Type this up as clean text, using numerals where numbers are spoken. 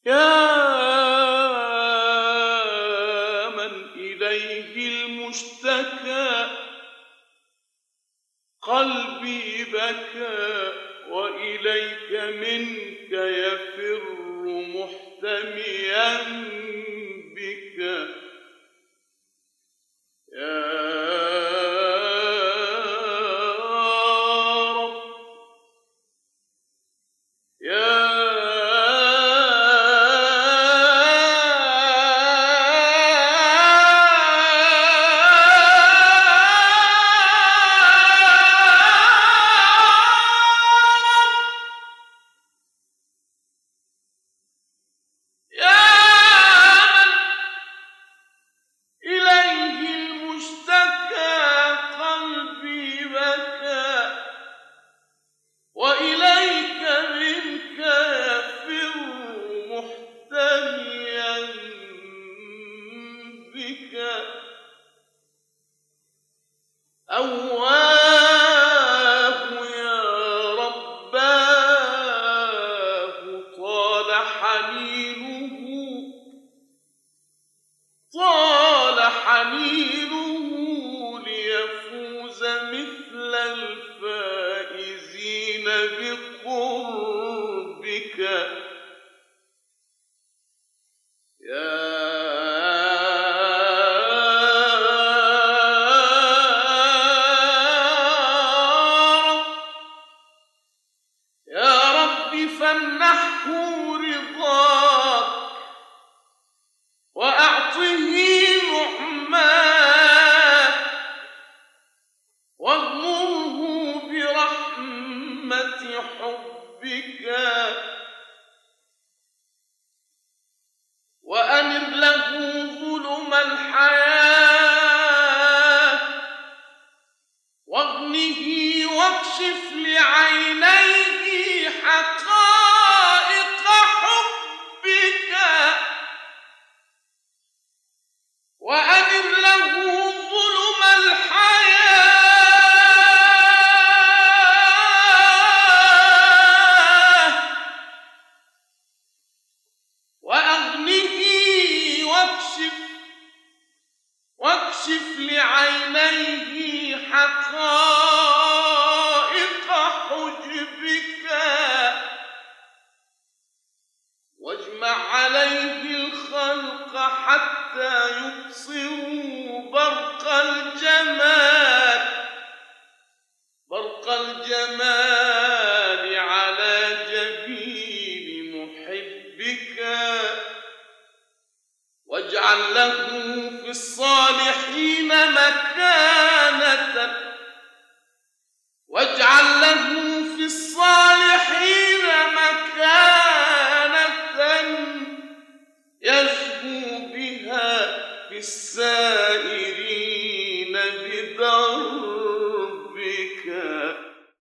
يا من إليه المشتكى، قلبي بكى وإليك منك يفر محتميا بك. يا رب يا إليه المشتكى، قلبي بكى وإليك منك يفر محتميا بك. أواه يا رباه، طال حنينه ليفوز مثل الفائزين بقربك. يا رب يا رب فامنحه رضاك وأعطه نعماك، واغمره برحمة حبك، وأنر له ظلم الحياة، واغنه واكشف لعينيه حقائق حبك، وأنر له ظلم الحياة، وأغنه واكشف لعينيه حقائق حجبك، واجمع عليه الخلق حتى يبصروا برق الجمال على جبين محبك، واجعل له في الصالحين مكانة، واجعل له في الصالحين مكانة يزهو بها في الساعة